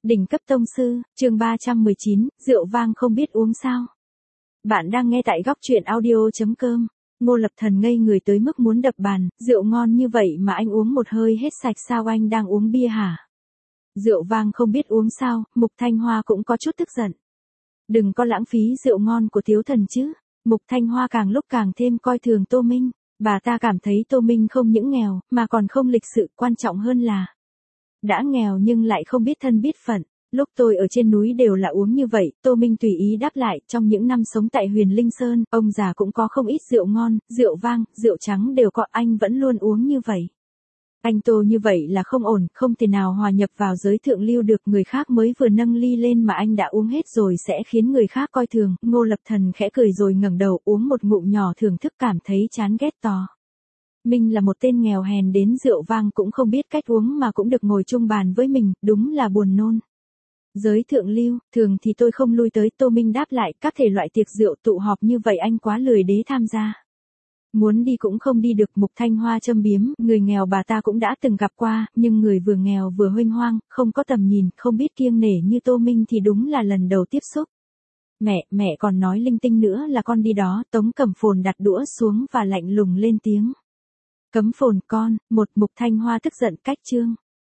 Đỉnh cấp tông sư, chương 319, rượu vang không biết uống sao. Bạn đang nghe tại góc truyện audio.com. Ngô Lập Thần ngây người tới mức muốn đập bàn, rượu ngon như vậy mà anh uống một hơi hết sạch sao, anh đang uống bia hả? Rượu vang không biết uống sao, Mục Thanh Hoa cũng có chút tức giận. Đừng có lãng phí rượu ngon của thiếu thần chứ. Mục Thanh Hoa càng lúc càng thêm coi thường Tô Minh. Bà ta cảm thấy Tô Minh không những nghèo, mà còn không lịch sự, quan trọng hơn là đã nghèo nhưng lại không biết thân biết phận. Lúc tôi ở trên núi đều là uống như vậy, Tô Minh tùy ý đáp lại, trong những năm sống tại Huyền Linh Sơn, ông già cũng có không ít rượu ngon, rượu vang, rượu trắng đều có, anh vẫn luôn uống như vậy. Anh Tô như vậy là không ổn, không thể nào hòa nhập vào giới thượng lưu được, người khác mới vừa nâng ly lên mà anh đã uống hết rồi sẽ khiến người khác coi thường. Ngô Lập Thần khẽ cười rồi ngẩng đầu uống một ngụm nhỏ thưởng thức, cảm thấy chán ghét to. Mình là một tên nghèo hèn đến rượu vang cũng không biết cách uống mà cũng được ngồi chung bàn với mình, đúng là buồn nôn. Giới thượng lưu, thường thì tôi không lui tới, Tô Minh đáp lại, các thể loại tiệc rượu tụ họp như vậy anh quá lười đế tham gia. Muốn đi cũng không đi được. Mục Thanh Hoa châm biếm, người nghèo bà ta cũng đã từng gặp qua, nhưng người vừa nghèo vừa huênh hoang, không có tầm nhìn, không biết kiêng nể như Tô Minh thì đúng là lần đầu tiếp xúc. Mẹ còn nói linh tinh nữa là con đi đó. Tống Cẩm Phồn đặt đũa xuống và lạnh lùng lên tiếng. Cấm Phồn con, Mục Thanh Hoa tức giận, cách chương.